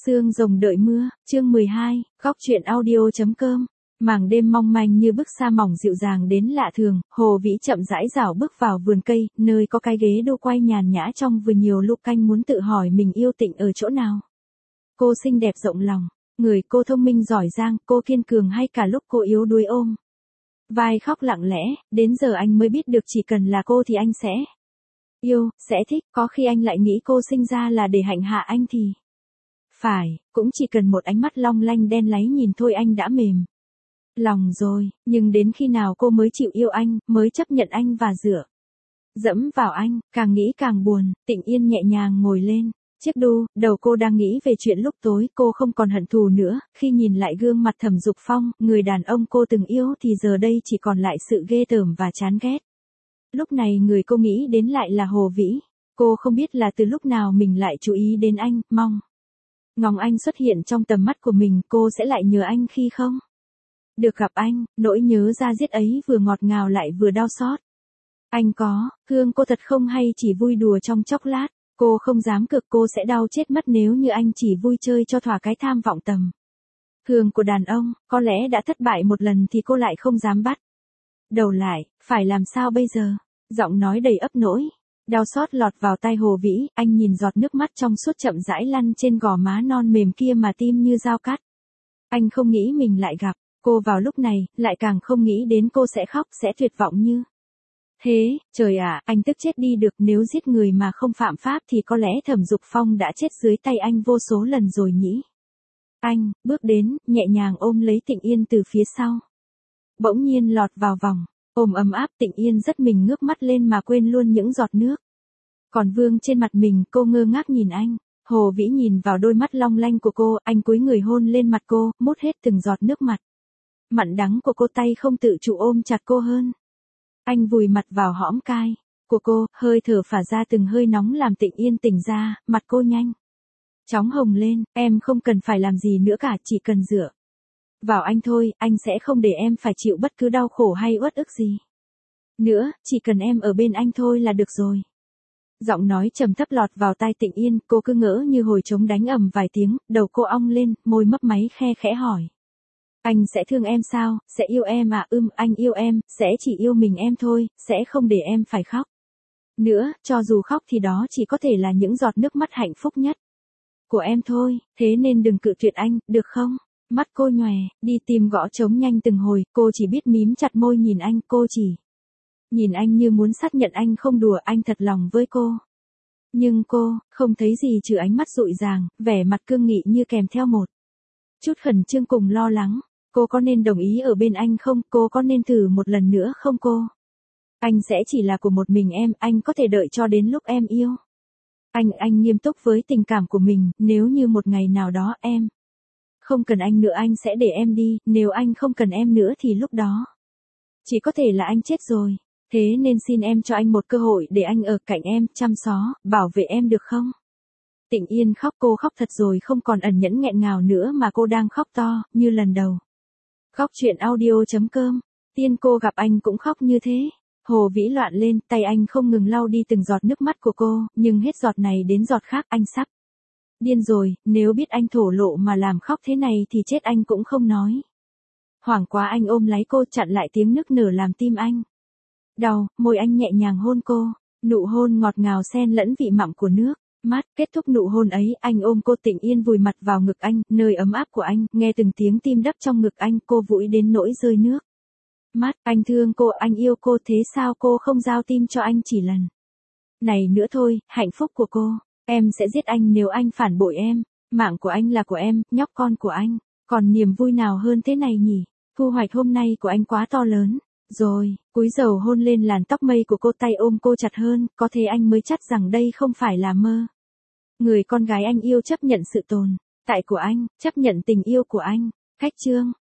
Xương rồng đợi mưa, chương 12, góc truyện audio.com. Mảng đêm mong manh như bức sa mỏng dịu dàng đến lạ thường, Hồ Vĩ chậm rãi rảo bước vào vườn cây, nơi có cái ghế đu quay nhàn nhã trong vườn nhiều lục canh muốn tự hỏi mình yêu Tịnh ở chỗ nào. Cô xinh đẹp rộng lòng, người cô thông minh giỏi giang, cô kiên cường hay cả lúc cô yếu đuối ôm vai khóc lặng lẽ, đến giờ anh mới biết được chỉ cần là cô thì anh sẽ yêu, sẽ thích, có khi anh lại nghĩ cô sinh ra là để hạnh hạ anh thì phải, cũng chỉ cần một ánh mắt long lanh đen láy nhìn thôi anh đã mềm lòng rồi, nhưng đến khi nào cô mới chịu yêu anh, mới chấp nhận anh và dựa dẫm vào anh, càng nghĩ càng buồn. Tịnh Yên nhẹ nhàng ngồi lên chiếc đu, đầu cô đang nghĩ về chuyện lúc tối, cô không còn hận thù nữa, khi nhìn lại gương mặt Thẩm Dục Phong, người đàn ông cô từng yêu thì giờ đây chỉ còn lại sự ghê tởm và chán ghét. Lúc này người cô nghĩ đến lại là Hồ Vĩ, cô không biết là từ lúc nào mình lại chú ý đến anh, ngóng anh xuất hiện trong tầm mắt của mình, cô sẽ lại nhớ anh khi không được gặp anh, nỗi nhớ da diết ấy vừa ngọt ngào lại vừa đau xót. Anh có, thương cô thật không hay chỉ vui đùa trong chốc lát, cô không dám cược cô sẽ đau chết mất nếu như anh chỉ vui chơi cho thỏa cái tham vọng tầm thường của đàn ông, có lẽ đã thất bại một lần thì cô lại không dám bắt đầu lại, phải làm sao bây giờ? Giọng nói đầy ấp nỗi đau xót lọt vào tai Hồ Vĩ, anh nhìn giọt nước mắt trong suốt chậm rãi lăn trên gò má non mềm kia mà tim như dao cắt. Anh không nghĩ mình lại gặp cô vào lúc này, lại càng không nghĩ đến cô sẽ khóc, sẽ tuyệt vọng như thế. Trời ạ, anh tức chết đi được, nếu giết người mà không phạm pháp thì có lẽ Thẩm Dục Phong đã chết dưới tay anh vô số lần rồi nhỉ. Anh bước đến, nhẹ nhàng ôm lấy Tịnh Yên từ phía sau. Bỗng nhiên lọt vào vòng ôm ấm áp. Tịnh Yên rất mình ngước mắt lên mà quên luôn những giọt nước còn vương trên mặt mình, cô ngơ ngác nhìn anh. Hồ Vĩ nhìn vào đôi mắt long lanh của cô, anh cúi người hôn lên mặt cô, mút hết từng giọt nước mặt mặn đắng của cô, tay không tự chủ ôm chặt cô hơn. Anh vùi mặt vào hõm cai của cô, hơi thở phả ra từng hơi nóng làm Tịnh Yên tỉnh ra, mặt cô nhanh chóng hồng lên. Em không cần phải làm gì nữa cả, chỉ cần dựa vào anh thôi, anh sẽ không để em phải chịu bất cứ đau khổ hay uất ức gì nữa, chỉ cần em ở bên anh thôi là được rồi. Giọng nói trầm thấp lọt vào tai Tịnh Yên, cô cứ ngỡ như hồi trống đánh ầm vài tiếng, đầu cô ong lên, môi mấp máy khe khẽ hỏi. Anh sẽ thương em sao, sẽ yêu em à? Anh yêu em, sẽ chỉ yêu mình em thôi, sẽ không để em phải khóc nữa, cho dù khóc thì đó chỉ có thể là những giọt nước mắt hạnh phúc nhất của em thôi, thế nên đừng cự tuyệt anh, được không? Mắt cô nhòe, đi tìm gõ trống nhanh từng hồi, cô chỉ biết mím chặt môi nhìn anh, cô chỉ nhìn anh như muốn xác nhận anh không đùa, anh thật lòng với cô. Nhưng cô không thấy gì trừ ánh mắt dụi dàng, vẻ mặt cương nghị như kèm theo một chút khẩn trương cùng lo lắng. Cô có nên đồng ý ở bên anh không? Cô có nên thử một lần nữa không cô? Anh sẽ chỉ là của một mình em, anh có thể đợi cho đến lúc em yêu. Anh nghiêm túc với tình cảm của mình, nếu như một ngày nào đó em không cần anh nữa anh sẽ để em đi, nếu anh không cần em nữa thì lúc đó chỉ có thể là anh chết rồi. Thế nên xin em cho anh một cơ hội để anh ở cạnh em, chăm sóc, bảo vệ em được không? Tịnh Yên khóc, cô khóc thật rồi, không còn ẩn nhẫn nghẹn ngào nữa mà cô đang khóc to, như lần đầu. Góc truyện audio.com, tiên cô gặp anh cũng khóc như thế. Hồ Vĩ loạn lên, tay anh không ngừng lau đi từng giọt nước mắt của cô, nhưng hết giọt này đến giọt khác, anh sắp điên rồi, nếu biết anh thổ lộ mà làm khóc thế này thì chết anh cũng không nói. Hoảng quá anh ôm lấy cô, chặn lại tiếng nức nở làm tim anh đau, môi anh nhẹ nhàng hôn cô, nụ hôn ngọt ngào xen lẫn vị mặn của nước mắt. Kết thúc nụ hôn ấy, anh ôm cô. Tịnh Yên vùi mặt vào ngực anh, nơi ấm áp của anh, nghe từng tiếng tim đập trong ngực anh, cô vũi đến nỗi rơi nước mắt. Anh thương cô, anh yêu cô, thế sao cô không giao tim cho anh chỉ lần này nữa thôi? Hạnh phúc của cô, em sẽ giết anh nếu anh phản bội em, mạng của anh là của em, nhóc con của anh, còn niềm vui nào hơn thế này nhỉ? Thu hoạch hôm nay của anh quá to lớn rồi. Cúi đầu hôn lên làn tóc mây của cô, tay ôm cô chặt hơn, có thế anh mới chắc rằng đây không phải là mơ. Người con gái anh yêu chấp nhận sự tồn tại của anh, chấp nhận tình yêu của anh. Khách chương.